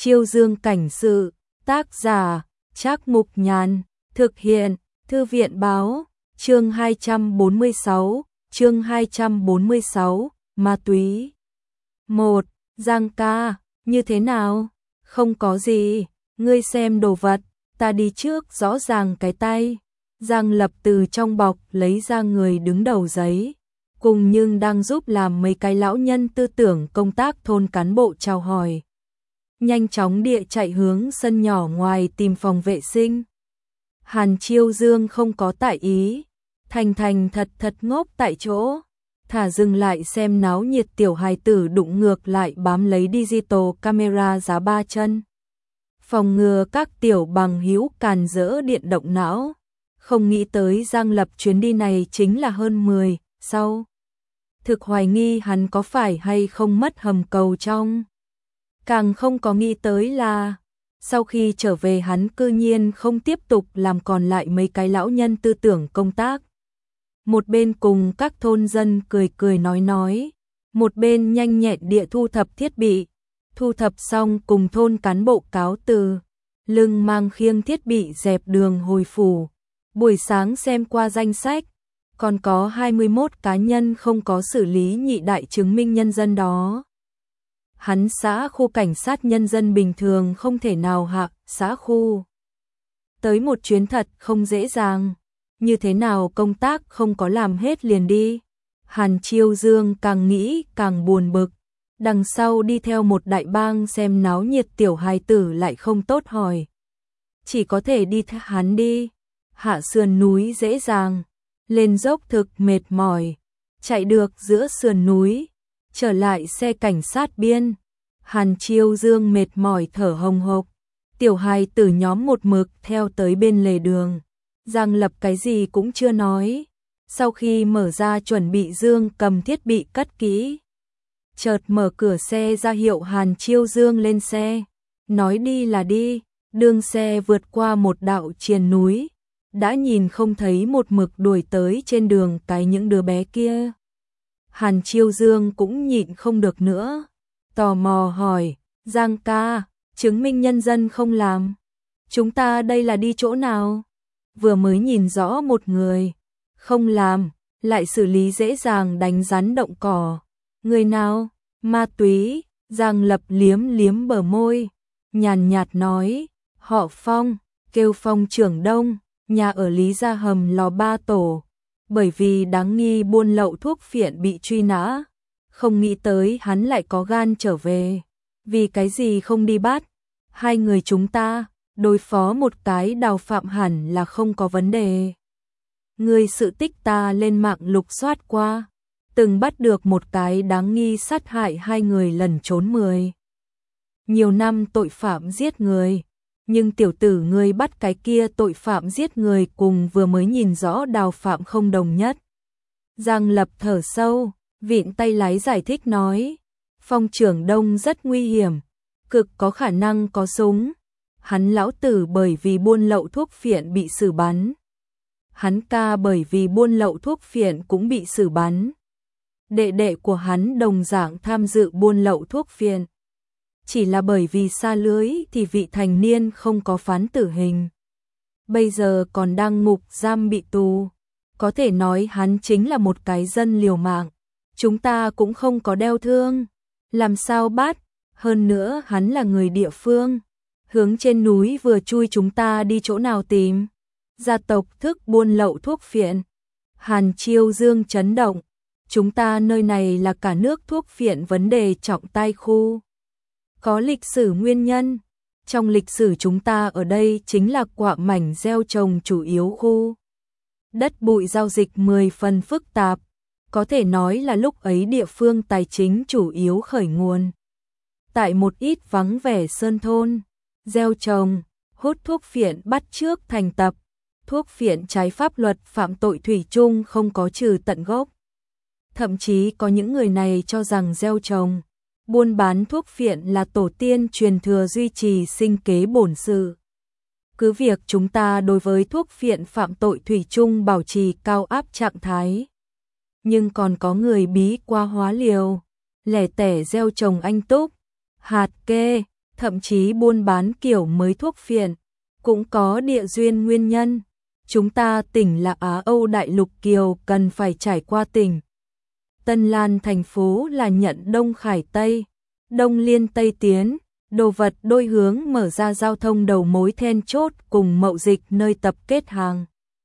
Chiêu Dương cảnh sự, tác giả, Trác Mục Nhàn, thực hiện, Thư viện báo, chương 246, ma túy. 1. Giang ca, như thế nào? Không có gì, ngươi xem đồ vật, ta đi trước rõ ràng cái tay. Giang Lập từ trong bọc lấy ra người đứng đầu giấy, cùng nhưng đang giúp làm mấy cái lão nhân tư tưởng công tác thôn cán bộ chào hỏi. Nhanh chóng địa chạy hướng sân nhỏ ngoài tìm phòng vệ sinh. Hàn Chiêu Dương không có tại ý, thành thật ngốc tại chỗ, thả dừng lại xem náo nhiệt tiểu hài tử đụng ngược lại bám lấy digital camera giá 3 chân. Phòng ngừa các tiểu bằng hữu càn rỡ điện động não, không nghĩ tới Giang Lập chuyến đi này chính là hơn 10, sau. Thực hoài nghi hắn có phải hay không mất hầm cầu trong. Càng không có nghĩ tới là, sau khi trở về hắn cư nhiên không tiếp tục làm còn lại mấy cái lão nhân tư tưởng công tác. Một bên cùng các thôn dân cười nói, một bên nhanh nhẹn địa thu thập thiết bị, thu thập xong cùng thôn cán bộ cáo từ, lưng mang khiêng thiết bị dẹp đường hồi phủ. Buổi sáng xem qua danh sách, còn có 21 cá nhân không có xử lý nhị đại chứng minh nhân dân đó. Hắn xã khu cảnh sát nhân dân bình thường không thể nào hạ xã khu. Tới một chuyến thật không dễ dàng, như thế nào công tác không có làm hết liền đi. Hàn Chiêu Dương càng nghĩ càng buồn bực, đằng sau đi theo một đại bang xem náo nhiệt tiểu hài tử lại không tốt hỏi. Chỉ có thể đi theo hắn đi, hạ sườn núi dễ dàng, lên dốc thực mệt mỏi, chạy được giữa sườn núi, trở lại xe cảnh sát biên. Hàn Chiêu Dương mệt mỏi thở hồng hộc, tiểu hài tử nhóm một mực theo tới bên lề đường. Giang Lập cái gì cũng chưa nói, sau khi mở ra chuẩn bị Dương cầm thiết bị cất kỹ. Chợt mở cửa xe ra hiệu Hàn Chiêu Dương lên xe, nói đi là đi, đường xe vượt qua một đạo triền núi, đã nhìn không thấy một mực đuổi tới trên đường cái những đứa bé kia. Hàn Chiêu Dương cũng nhịn không được nữa, tò mò hỏi, Giang ca, chứng minh nhân dân không làm, chúng ta đây là đi chỗ nào? Vừa mới nhìn rõ một người, không làm, lại xử lý dễ dàng đánh rắn động cỏ. Người nào? Ma túy. Giang Lập liếm bờ môi, nhàn nhạt nói, họ Phong, kêu Phong trưởng Đông, nhà ở Lý Gia Hầm Lò 3 tổ, bởi vì đáng nghi buôn lậu thuốc phiện bị truy nã. Không nghĩ tới hắn lại có gan trở về, vì cái gì không đi bắt? Hai người chúng ta đối phó một cái Đào Phạm hẳn là không có vấn đề. Người sự tích ta lên mạng lục soát qua, từng bắt được một cái đáng nghi sát hại hai người lẩn trốn 10 nhiều năm tội phạm giết người, nhưng tiểu tử ngươi bắt cái kia tội phạm giết người cùng vừa mới nhìn rõ Đào Phạm không đồng nhất. Giang Lập thở sâu, vịn tay lái giải thích nói, Phong trưởng Đông rất nguy hiểm, cực có khả năng có súng. Hắn lão tử bởi vì buôn lậu thuốc phiện bị xử bắn. Hắn ca bởi vì buôn lậu thuốc phiện cũng bị xử bắn. Đệ đệ của hắn đồng dạng tham dự buôn lậu thuốc phiện. Chỉ là bởi vì xa lưới thì vị thành niên không có phán tử hình. Bây giờ còn đang ngục giam bị tù. Có thể nói hắn chính là một cái dân liều mạng. Chúng ta cũng không có đeo thương. Làm sao bắt? Hơn nữa hắn là người địa phương. Hướng trên núi vừa chui chúng ta đi chỗ nào tìm? Gia tộc thức buôn lậu thuốc phiện. Hàn Chiêu Dương chấn động. Chúng ta nơi này là cả nước thuốc phiện vấn đề trọng tai khu. Có lịch sử nguyên nhân. Trong lịch sử chúng ta ở đây chính là quạ mảnh gieo trồng chủ yếu khu. Đất bụi giao dịch 10 phần phức tạp. Có thể nói là lúc ấy địa phương tài chính chủ yếu khởi nguồn. Tại một ít vắng vẻ sơn thôn, gieo trồng, hút thuốc phiện bắt chước thành tập. Thuốc phiện trái pháp luật phạm tội thủy chung không có trừ tận gốc. Thậm chí có những người này cho rằng gieo trồng, buôn bán thuốc phiện là tổ tiên truyền thừa duy trì sinh kế bổn sự. Cứ việc chúng ta đối với thuốc phiện phạm tội thủy chung bảo trì cao áp trạng thái. Nhưng còn có người bí qua hóa liều, lẻ tẻ gieo trồng anh túc, hạt kê, thậm chí buôn bán kiểu mới thuốc phiện, cũng có địa duyên nguyên nhân. Chúng ta tỉnh là Á Âu đại lục kiều cần phải trải qua tỉnh Tân Lan thành phố là nhận Đông Khải Tây, Đông Liên Tây Tiến, đồ vật đôi hướng mở ra giao thông đầu mối then chốt cùng mậu dịch nơi tập kết hàng.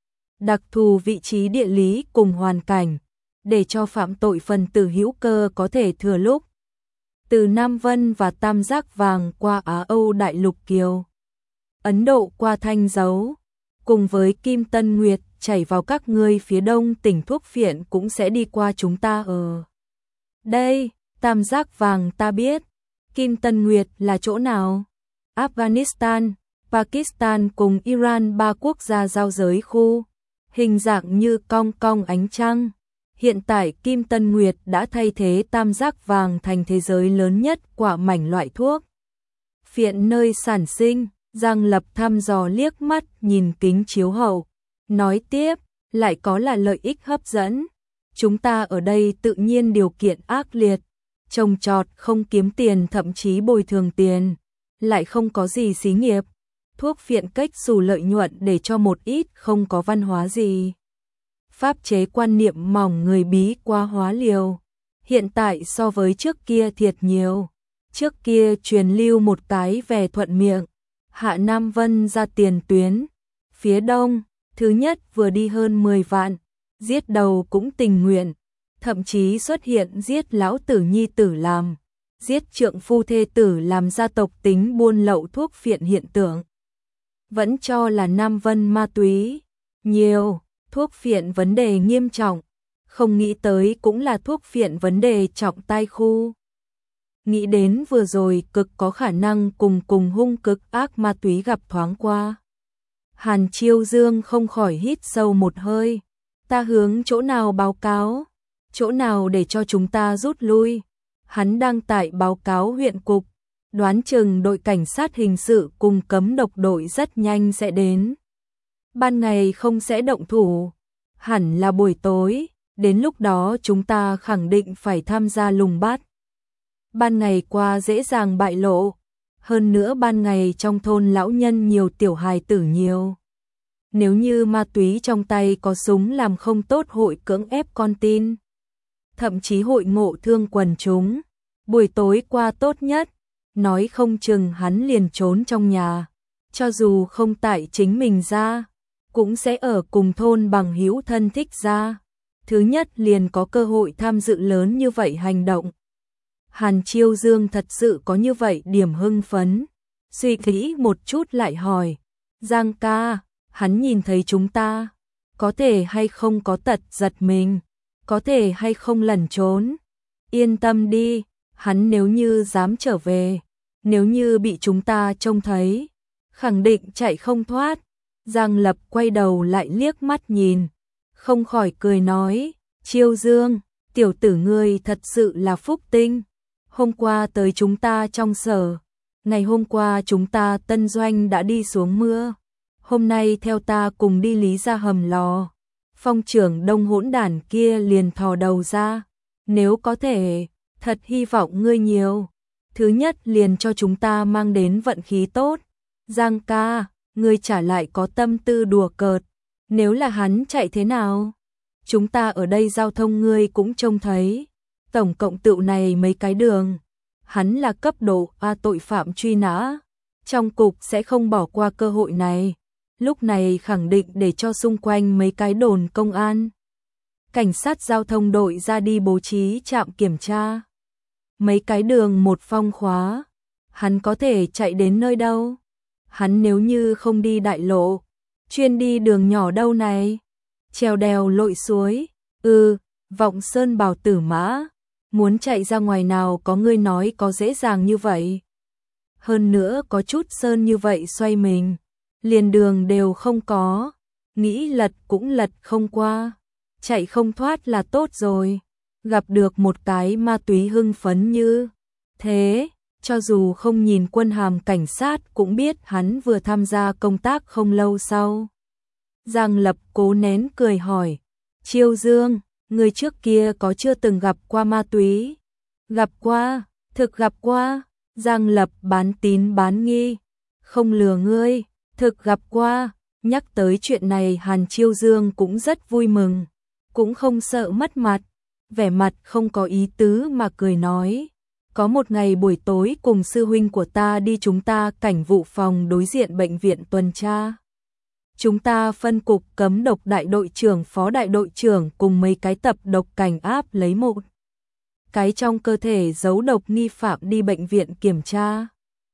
Đặc thù vị trí địa lý cùng hoàn cảnh, để cho phạm tội phần tử hữu cơ có thể thừa lúc. Từ Nam Vân và Tam Giác Vàng qua Á Âu đại lục kiều, Ấn Độ qua Thanh Dấu, cùng với Kim Tân Nguyệt chảy vào các ngươi phía đông tỉnh thuốc phiện cũng sẽ đi qua chúng ta ở đây. Tam Giác Vàng ta biết, Kim Tân Nguyệt là chỗ nào? Afghanistan, Pakistan cùng Iran, ba quốc gia giao giới khu, hình dạng như cong cong ánh trăng. Hiện tại Kim Tân Nguyệt đã thay thế Tam Giác Vàng thành thế giới lớn nhất quả mảnh loại thuốc phiện nơi sản sinh. Giang Lập thăm dò liếc mắt nhìn kính chiếu hậu, nói tiếp, lại có là lợi ích hấp dẫn. Chúng ta ở đây tự nhiên điều kiện ác liệt, trồng trọt không kiếm tiền, thậm chí bồi thường tiền, lại không có gì xí nghiệp. Thuốc phiện cách xù lợi nhuận để cho một ít không có văn hóa gì. Pháp chế quan niệm mỏng người bí quá hóa liều. Hiện tại so với trước kia thiệt nhiều. Trước kia truyền lưu một cái về thuận miệng, Hạ Nam Vân ra tiền tuyến. Phía đông, thứ nhất vừa đi hơn 10 vạn, giết đầu cũng tình nguyện. Thậm chí xuất hiện giết lão tử nhi tử làm, giết trượng phu thê tử làm gia tộc tính buôn lậu thuốc phiện hiện tượng. Vẫn cho là Nam Vân ma túy nhiều, thuốc phiện vấn đề nghiêm trọng, không nghĩ tới cũng là thuốc phiện vấn đề trọng tai khu. Nghĩ đến vừa rồi cực có khả năng cùng hung cực ác ma túy gặp thoáng qua. Hàn Chiêu Dương không khỏi hít sâu một hơi. Ta hướng chỗ nào báo cáo? Chỗ nào để cho chúng ta rút lui? Hắn đang tại báo cáo huyện cục. Đoán chừng đội cảnh sát hình sự cùng cấm độc đội rất nhanh sẽ đến. Ban ngày không sẽ động thủ. Hẳn là buổi tối. Đến lúc đó chúng ta khẳng định phải tham gia lùng bắt. Ban ngày qua dễ dàng bại lộ. Hơn nữa ban ngày trong thôn lão nhân nhiều, tiểu hài tử nhiều. Nếu như ma túy trong tay có súng làm không tốt hội cưỡng ép con tin. Thậm chí hội ngộ thương quần chúng. Buổi tối qua tốt nhất, nói không chừng hắn liền trốn trong nhà. Cho dù không tại chính mình ra, cũng sẽ ở cùng thôn bằng hữu thân thích ra. Thứ nhất liền có cơ hội tham dự lớn như vậy hành động. Hàn Chiêu Dương thật sự có như vậy điểm hưng phấn. Suy nghĩ một chút lại hỏi, Giang ca, hắn nhìn thấy chúng ta, có thể hay không có tật giật mình, có thể hay không lẩn trốn. Yên tâm đi, hắn nếu như dám trở về, nếu như bị chúng ta trông thấy, khẳng định chạy không thoát. Giang Lập quay đầu lại liếc mắt nhìn, không khỏi cười nói, Chiêu Dương, tiểu tử ngươi thật sự là phúc tinh. Hôm qua tới chúng ta trong sở, ngày hôm qua chúng ta tân doanh đã đi xuống mưa. Hôm nay theo ta cùng đi lý ra hầm lò. Phong trưởng Đông hỗn đản kia liền thò đầu ra. Nếu có thể, thật hy vọng ngươi nhiều. Thứ nhất liền cho chúng ta mang đến vận khí tốt. Giang ca, ngươi trả lại có tâm tư đùa cợt. Nếu là hắn chạy thế nào? Chúng ta ở đây giao thông ngươi cũng trông thấy. Tổng cộng tựu này mấy cái đường. Hắn là cấp độ A tội phạm truy nã. Trong cục sẽ không bỏ qua cơ hội này. Lúc này khẳng định để cho xung quanh mấy cái đồn công an. Cảnh sát giao thông đội ra đi bố trí trạm kiểm tra. Mấy cái đường một phong khóa. Hắn có thể chạy đến nơi đâu? Hắn nếu như không đi đại lộ, chuyên đi đường nhỏ đâu này? Trèo đèo lội suối. Vọng Sơn Bảo Tử Mã. Muốn chạy ra ngoài nào có ngươi nói có dễ dàng như vậy. Hơn nữa có chút sơn như vậy xoay mình, liền đường đều không có, nghĩ lật cũng lật không qua, chạy không thoát là tốt rồi. Gặp được một cái ma túy hưng phấn như thế, cho dù không nhìn quân hàm cảnh sát cũng biết hắn vừa tham gia công tác không lâu sau. Giang Lập cố nén cười hỏi, Chiêu Dương, người trước kia có chưa từng gặp qua ma túy? Gặp qua, thực gặp qua. Giang Lập bán tín bán nghi, không lừa ngươi, thực gặp qua. Nhắc tới chuyện này Hàn Chiêu Dương cũng rất vui mừng, cũng không sợ mất mặt, vẻ mặt không có ý tứ mà cười nói. Có một ngày buổi tối cùng sư huynh của ta đi chúng ta cảnh vụ phòng đối diện bệnh viện tuần tra. Chúng ta phân cục cấm độc đại đội trưởng phó đại đội trưởng cùng mấy cái tập độc cảnh áp lấy một cái trong cơ thể giấu độc nghi phạm đi bệnh viện kiểm tra.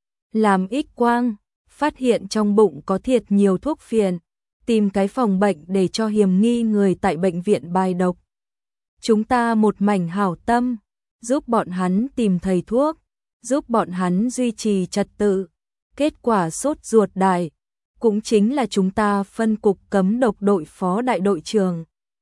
Làm X quang, phát hiện trong bụng có thiệt nhiều thuốc phiện, tìm cái phòng bệnh để cho hiểm nghi người tại bệnh viện bài độc. Chúng ta một mảnh hảo tâm, giúp bọn hắn tìm thầy thuốc, giúp bọn hắn duy trì trật tự. Kết quả sốt ruột đại, cũng chính là chúng ta phân cục cấm độc đội phó đại đội trưởng.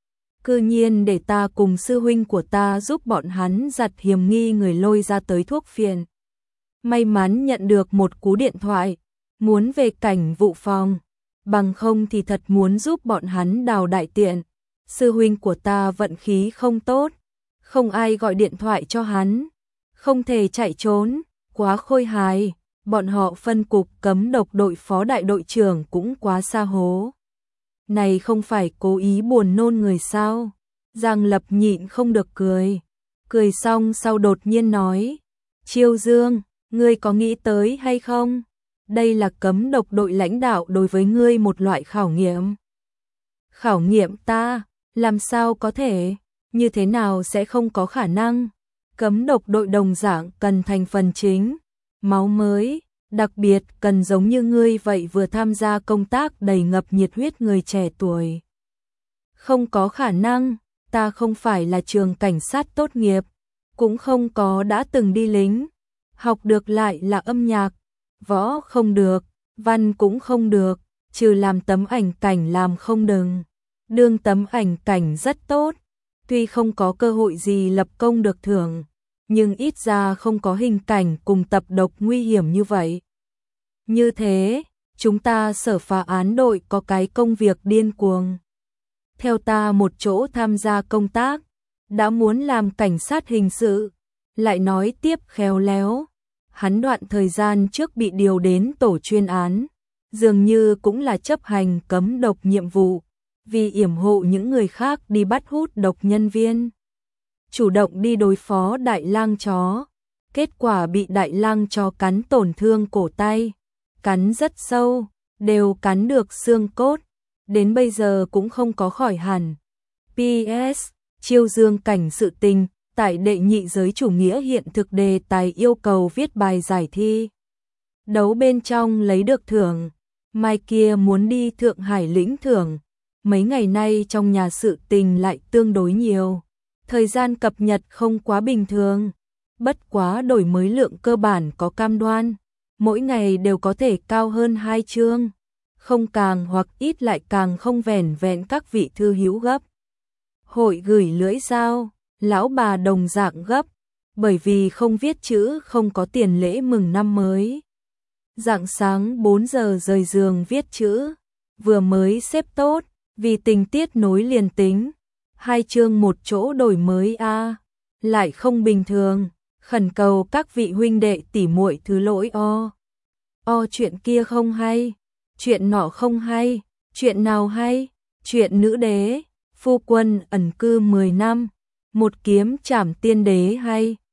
Cư nhiên để ta cùng sư huynh của ta giúp bọn hắn giật hiểm nghi người lôi ra tới thuốc phiện. May mắn nhận được một cú điện thoại, muốn về cảnh vụ phòng, bằng không thì thật muốn giúp bọn hắn đào đại tiện. Sư huynh của ta vận khí không tốt, không ai gọi điện thoại cho hắn, không thể chạy trốn, quá khôi hài. Bọn họ phân cục cấm độc đội phó đại đội trưởng cũng quá xa hố. Này không phải cố ý buồn nôn người sao? Giang Lập nhịn không được cười. Cười xong sau đột nhiên nói, Chiêu Dương, ngươi có nghĩ tới hay không? Đây là cấm độc đội lãnh đạo đối với ngươi một loại khảo nghiệm. Khảo nghiệm ta, làm sao có thể, như thế nào sẽ không có khả năng? Cấm độc đội đồng dạng cần thành phần chính, máu mới, đặc biệt cần giống như ngươi vậy vừa tham gia công tác đầy ngập nhiệt huyết người trẻ tuổi. Không có khả năng, ta không phải là trường cảnh sát tốt nghiệp, cũng không có đã từng đi lính, học được lại là âm nhạc, võ không được, văn cũng không được, trừ làm tấm ảnh cảnh làm không đừng. Đương tấm ảnh cảnh rất tốt, tuy không có cơ hội gì lập công được thưởng, nhưng ít ra không có hình cảnh cùng tập độc nguy hiểm như vậy. Như thế, chúng ta sở phá án đội có cái công việc điên cuồng. Theo ta một chỗ tham gia công tác, đã muốn làm cảnh sát hình sự, lại nói tiếp khéo léo. Hắn đoạn thời gian trước bị điều đến tổ chuyên án, dường như cũng là chấp hành cấm độc nhiệm vụ, vì yểm hộ những người khác đi bắt hút độc nhân viên. Chủ động đi đối phó đại lang chó, kết quả bị đại lang chó cắn tổn thương cổ tay, cắn rất sâu, đều cắn được xương cốt, đến bây giờ cũng không có khỏi hẳn. PS, Chiêu Dương cảnh sự tình, tại đệ nhị giới chủ nghĩa hiện thực đề tài yêu cầu viết bài giải thi. Đấu bên trong lấy được thưởng, mai kia muốn đi Thượng Hải lĩnh thưởng, mấy ngày nay trong nhà sự tình lại tương đối nhiều. Thời gian cập nhật không quá bình thường, bất quá đổi mới lượng cơ bản có cam đoan, mỗi ngày đều có thể cao hơn 2 chương, không càng hoặc ít lại càng không vẻn vẹn các vị thư hữu gấp. Hội gửi lưỡi dao, lão bà đồng dạng gấp, bởi vì không viết chữ không có tiền lễ mừng năm mới. Rạng sáng 4 giờ rời giường viết chữ, vừa mới xếp tốt, vì tình tiết nối liền tính. 2 chương một chỗ đổi mới a, lại không bình thường, khẩn cầu các vị huynh đệ tỉ muội thứ lỗi chuyện kia không hay, chuyện nọ không hay, chuyện nào hay, chuyện nữ đế, phu quân ẩn cư 10 năm, một kiếm trảm tiên đế hay,